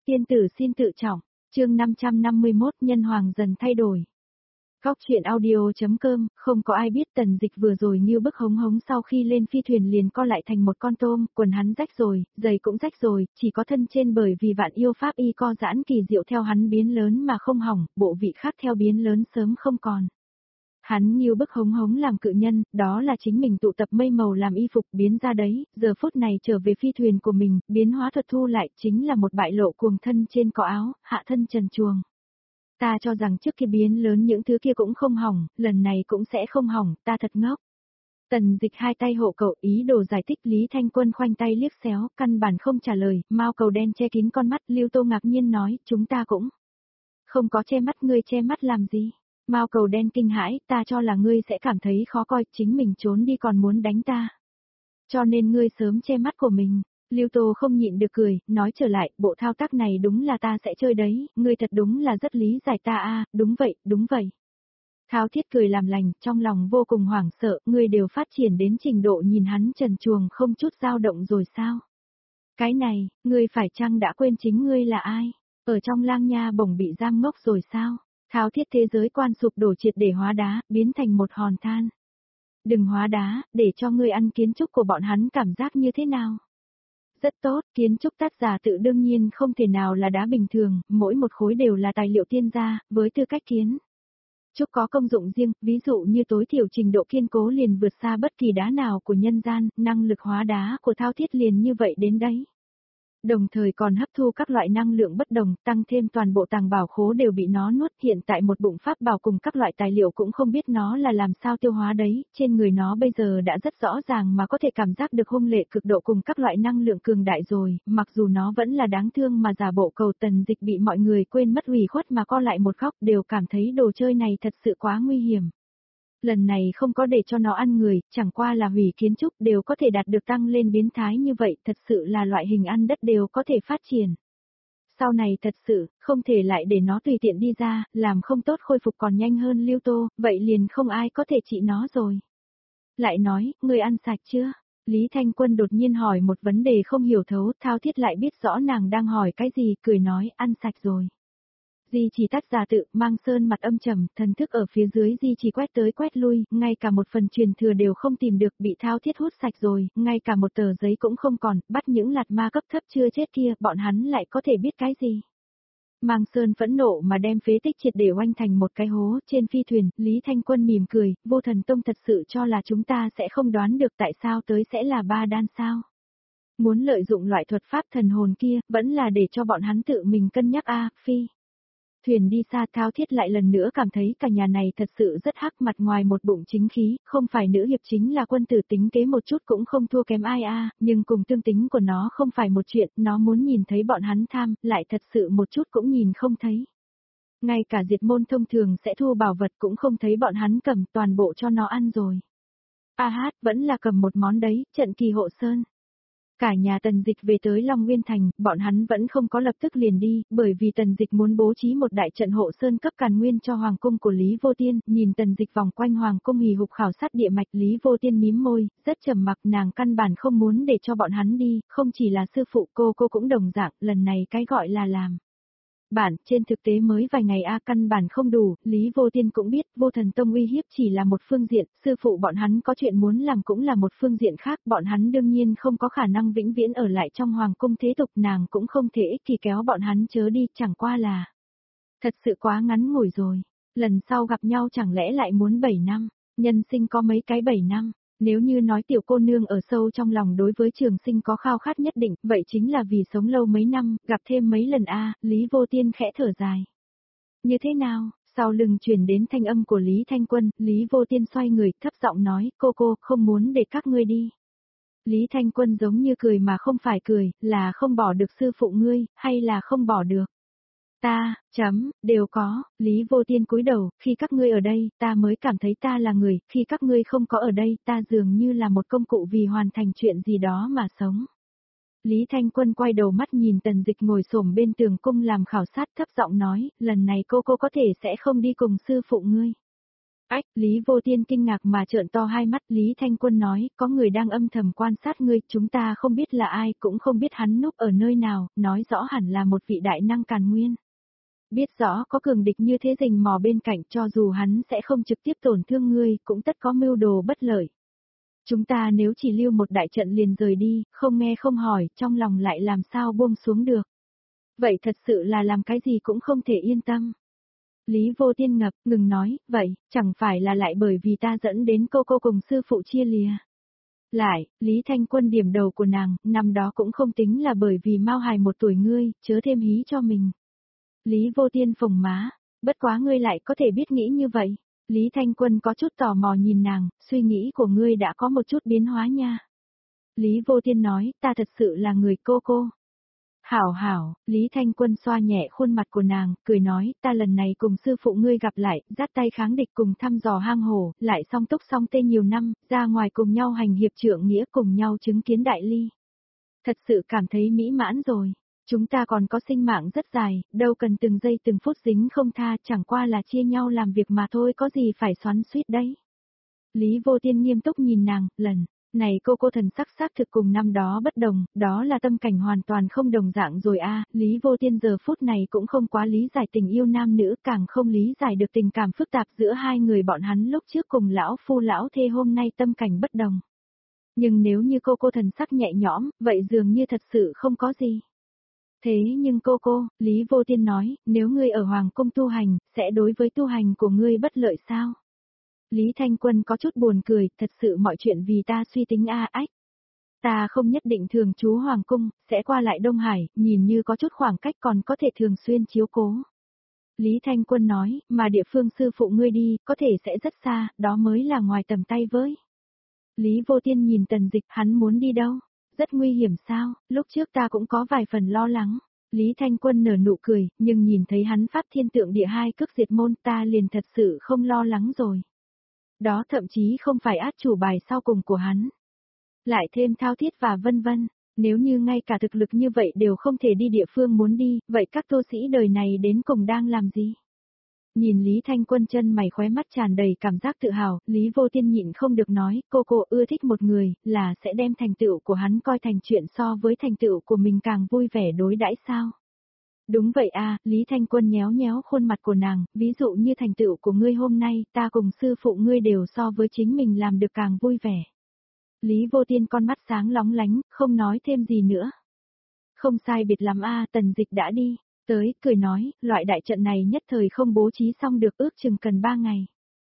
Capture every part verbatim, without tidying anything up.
Tiên tử xin tự trọng, chương năm trăm năm mươi mốt nhân hoàng dần thay đổi. Góc truyện audio.com, không có ai biết Tần Dịch vừa rồi như bức hống hống sau khi lên phi thuyền liền co lại thành một con tôm, quần hắn rách rồi, giày cũng rách rồi, chỉ có thân trên bởi vì vạn yêu pháp y co giãn kỳ diệu theo hắn biến lớn mà không hỏng, bộ vị khác theo biến lớn sớm không còn. Hắn như bức hống hống làm cự nhân, đó là chính mình tụ tập mây màu làm y phục biến ra đấy, giờ phút này trở về phi thuyền của mình, biến hóa thuật thu lại chính là một bại lộ cuồng thân trên có áo, hạ thân trần truồng. Ta cho rằng trước kia biến lớn những thứ kia cũng không hỏng, lần này cũng sẽ không hỏng, ta thật ngốc. Tần Dịch hai tay hộ cậu ý đồ giải thích. Lý Thanh Quân khoanh tay liếc xéo, căn bản không trả lời, mao cầu đen che kín con mắt. Lưu Tô ngạc nhiên nói, chúng ta cũng không có che mắt, ngươi che mắt làm gì? Mao cầu đen kinh hãi, ta cho là ngươi sẽ cảm thấy khó coi, chính mình trốn đi còn muốn đánh ta. Cho nên ngươi sớm che mắt của mình. Lưu Tô không nhịn được cười, nói trở lại, bộ thao tác này đúng là ta sẽ chơi đấy, ngươi thật đúng là rất lý giải ta a, đúng vậy, đúng vậy. Thao Thiết cười làm lành, trong lòng vô cùng hoảng sợ, ngươi đều phát triển đến trình độ nhìn hắn trần truồng không chút dao động rồi sao? Cái này, ngươi phải chăng đã quên chính ngươi là ai? Ở trong lang nha bổng bị giam ngốc rồi sao? Thao Thiết thế giới quan sụp đổ triệt để hóa đá, biến thành một hòn than. Đừng hóa đá, để cho ngươi ăn kiến trúc của bọn hắn cảm giác như thế nào? Rất tốt, kiến trúc tác giả tự đương nhiên không thể nào là đá bình thường, mỗi một khối đều là tài liệu tiên gia, với tư cách kiến trúc có công dụng riêng, ví dụ như tối thiểu trình độ kiên cố liền vượt xa bất kỳ đá nào của nhân gian, năng lực hóa đá của Thao Thiết liền như vậy đến đấy. Đồng thời còn hấp thu các loại năng lượng bất đồng, tăng thêm toàn bộ tàng bảo khố đều bị nó nuốt, hiện tại một bụng pháp bảo cùng các loại tài liệu cũng không biết nó là làm sao tiêu hóa đấy, trên người nó bây giờ đã rất rõ ràng mà có thể cảm giác được hung lệ cực độ cùng các loại năng lượng cường đại rồi, mặc dù nó vẫn là đáng thương mà giả bộ cầu. Tần Dịch bị mọi người quên mất ủy khuất mà co lại một góc, đều cảm thấy đồ chơi này thật sự quá nguy hiểm. Lần này không có để cho nó ăn người, chẳng qua là hủy kiến trúc đều có thể đạt được tăng lên biến thái như vậy, thật sự là loại hình ăn đất đều có thể phát triển. Sau này thật sự, không thể lại để nó tùy tiện đi ra, làm không tốt khôi phục còn nhanh hơn Lưu Tô, vậy liền không ai có thể trị nó rồi. Lại nói, người ăn sạch chưa? Lý Thanh Quân đột nhiên hỏi một vấn đề không hiểu thấu, Thao Thiết lại biết rõ nàng đang hỏi cái gì, cười nói, ăn sạch rồi. Di chỉ tác giả tự, Mang Sơn mặt âm trầm, thần thức ở phía dưới di chỉ quét tới quét lui, ngay cả một phần truyền thừa đều không tìm được, bị Thao Thiết hút sạch rồi, ngay cả một tờ giấy cũng không còn, bắt những lạt ma cấp thấp chưa chết kia, bọn hắn lại có thể biết cái gì? Mang Sơn phẫn nộ mà đem phế tích triệt để oanh thành một cái hố. Trên phi thuyền, Lý Thanh Quân mỉm cười, Vô Thần Tông thật sự cho là chúng ta sẽ không đoán được tại sao tới sẽ là ba đan sao? Muốn lợi dụng loại thuật pháp thần hồn kia, vẫn là để cho bọn hắn tự mình cân nhắc a, phi. Thuyền đi xa, Thao Thiết lại lần nữa cảm thấy cả nhà này thật sự rất hắc, mặt ngoài một bụng chính khí, không phải nữ hiệp chính là quân tử, tính kế một chút cũng không thua kém ai a, nhưng cùng tương tính của nó không phải một chuyện, nó muốn nhìn thấy bọn hắn tham, lại thật sự một chút cũng nhìn không thấy. Ngay cả diệt môn thông thường sẽ thu bảo vật cũng không thấy bọn hắn cầm, toàn bộ cho nó ăn rồi. A hát, vẫn là cầm một món đấy, trận kỳ hộ sơn. Cả nhà Tần Dịch về tới Long Nguyên Thành, bọn hắn vẫn không có lập tức liền đi, bởi vì Tần Dịch muốn bố trí một đại trận hộ sơn cấp càn nguyên cho Hoàng cung của Lý Vô Tiên. Nhìn Tần Dịch vòng quanh Hoàng cung hì hục khảo sát địa mạch, Lý Vô Tiên mím môi, rất trầm mặc, nàng căn bản không muốn để cho bọn hắn đi, không chỉ là sư phụ cô cô cũng đồng dạng, lần này cái gọi là làm. Bản, trên thực tế mới vài ngày a, căn bản không đủ, Lý Vô Tiên cũng biết, Vô Thần Tông uy hiếp chỉ là một phương diện, sư phụ bọn hắn có chuyện muốn làm cũng là một phương diện khác, bọn hắn đương nhiên không có khả năng vĩnh viễn ở lại trong hoàng cung thế tục, nàng cũng không thể ích kỷ kéo bọn hắn chớ đi, chẳng qua là thật sự quá ngắn ngủi rồi, lần sau gặp nhau chẳng lẽ lại muốn bảy năm, nhân sinh có mấy cái bảy năm. Nếu như nói tiểu cô nương ở sâu trong lòng đối với trường sinh có khao khát nhất định, vậy chính là vì sống lâu mấy năm, gặp thêm mấy lần a. Lý Vô Tiên khẽ thở dài. Như thế nào? Sau lưng truyền đến thanh âm của Lý Thanh Quân, Lý Vô Tiên xoay người, thấp giọng nói, cô cô, không muốn để các ngươi đi. Lý Thanh Quân giống như cười mà không phải cười, là không bỏ được sư phụ ngươi, hay là không bỏ được? Ta, chấm, đều có. Lý Vô Tiên cúi đầu, khi các ngươi ở đây, ta mới cảm thấy ta là người, khi các ngươi không có ở đây, ta dường như là một công cụ vì hoàn thành chuyện gì đó mà sống. Lý Thanh Quân quay đầu mắt nhìn Tần Dịch ngồi xổm bên tường cung làm khảo sát, thấp giọng nói, lần này cô cô có thể sẽ không đi cùng sư phụ ngươi. Ách, Lý Vô Tiên kinh ngạc mà trợn to hai mắt, Lý Thanh Quân nói, có người đang âm thầm quan sát ngươi, chúng ta không biết là ai, cũng không biết hắn núp ở nơi nào, nói rõ hẳn là một vị đại năng càn nguyên. Biết rõ có cường địch như thế rình mò bên cạnh, cho dù hắn sẽ không trực tiếp tổn thương ngươi, cũng tất có mưu đồ bất lợi. Chúng ta nếu chỉ lưu một đại trận liền rời đi, không nghe không hỏi, trong lòng lại làm sao buông xuống được. Vậy thật sự là làm cái gì cũng không thể yên tâm. Lý Vô Tiên ngập, ngừng nói, vậy, chẳng phải là lại bởi vì ta dẫn đến cô cô cùng sư phụ chia lìa. Lại, Lý Thanh Quân điểm đầu của nàng, năm đó cũng không tính là bởi vì mau hài một tuổi ngươi, chớ thêm hí cho mình. Lý Vô Tiên phồng má, bất quá ngươi lại có thể biết nghĩ như vậy. Lý Thanh Quân có chút tò mò nhìn nàng, suy nghĩ của ngươi đã có một chút biến hóa nha. Lý Vô Tiên nói, ta thật sự là người cô cô. Hảo hảo, Lý Thanh Quân xoa nhẹ khuôn mặt của nàng, cười nói, ta lần này cùng sư phụ ngươi gặp lại, dắt tay kháng địch cùng thăm dò hang hồ, lại song túc song tê nhiều năm, ra ngoài cùng nhau hành hiệp trượng nghĩa cùng nhau chứng kiến đại ly. Thật sự cảm thấy mỹ mãn rồi. Chúng ta còn có sinh mạng rất dài, đâu cần từng giây từng phút dính không tha, chẳng qua là chia nhau làm việc mà thôi, có gì phải xoắn xuýt đấy. Lý Vô Tiên nghiêm túc nhìn nàng, lần này cô cô thần sắc xác thực cùng năm đó bất đồng, đó là tâm cảnh hoàn toàn không đồng dạng rồi a. Lý Vô Tiên giờ phút này cũng không quá lý giải tình yêu nam nữ, càng không lý giải được tình cảm phức tạp giữa hai người bọn hắn lúc trước cùng lão phu lão thê hôm nay tâm cảnh bất đồng. Nhưng nếu như cô cô thần sắc nhẹ nhõm, vậy dường như thật sự không có gì. Thế nhưng cô cô, Lý Vô Tiên nói, nếu ngươi ở Hoàng Cung tu hành, sẽ đối với tu hành của ngươi bất lợi sao? Lý Thanh Quân có chút buồn cười, thật sự mọi chuyện vì ta suy tính a ách. Ta không nhất định thường trú Hoàng Cung, sẽ qua lại Đông Hải, nhìn như có chút khoảng cách còn có thể thường xuyên chiếu cố. Lý Thanh Quân nói, mà địa phương sư phụ ngươi đi, có thể sẽ rất xa, đó mới là ngoài tầm tay với. Lý Vô Tiên nhìn Tần Dịch, hắn muốn đi đâu? Rất nguy hiểm sao, lúc trước ta cũng có vài phần lo lắng. Lý Thanh Quân nở nụ cười, nhưng nhìn thấy hắn phát thiên tượng địa hai cước diệt môn ta liền thật sự không lo lắng rồi. Đó thậm chí không phải át chủ bài sau cùng của hắn. Lại thêm thao thiết và vân vân, nếu như ngay cả thực lực như vậy đều không thể đi địa phương muốn đi, vậy các tu sĩ đời này đến cùng đang làm gì? Nhìn Lý Thanh Quân chân mày khóe mắt tràn đầy cảm giác tự hào, Lý Vô Tiên nhịn không được nói, cô cô ưa thích một người, là sẽ đem thành tựu của hắn coi thành chuyện so với thành tựu của mình càng vui vẻ đối đãi sao? Đúng vậy à, Lý Thanh Quân nhéo nhéo khuôn mặt của nàng, ví dụ như thành tựu của ngươi hôm nay, ta cùng sư phụ ngươi đều so với chính mình làm được càng vui vẻ. Lý Vô Tiên con mắt sáng lóng lánh, không nói thêm gì nữa. Không sai biệt lắm a, Tần Dịch đã đi. Tới, cười nói, loại đại trận này nhất thời không bố trí xong được ước chừng cần ba ngày.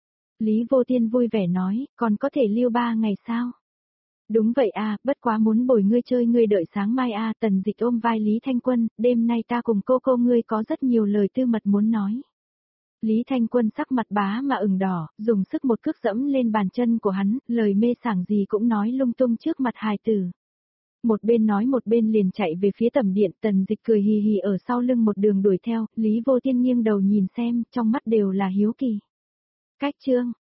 Lý Vô Tiên vui vẻ nói, còn có thể lưu ba ngày sao? Đúng vậy à, bất quá muốn bồi ngươi chơi ngươi đợi sáng mai à, Tần Dịch ôm vai Lý Thanh Quân, đêm nay ta cùng cô cô ngươi có rất nhiều lời tư mật muốn nói. Lý Thanh Quân sắc mặt bá mà ửng đỏ, dùng sức một cước dẫm lên bàn chân của hắn, lời mê sảng gì cũng nói lung tung trước mặt hài tử. Một bên nói một bên liền chạy về phía tầm điện, Tần Dịch cười hì hì ở sau lưng một đường đuổi theo, Lý Vô Tiên nghiêng đầu nhìn xem, trong mắt đều là hiếu kỳ. Cách chương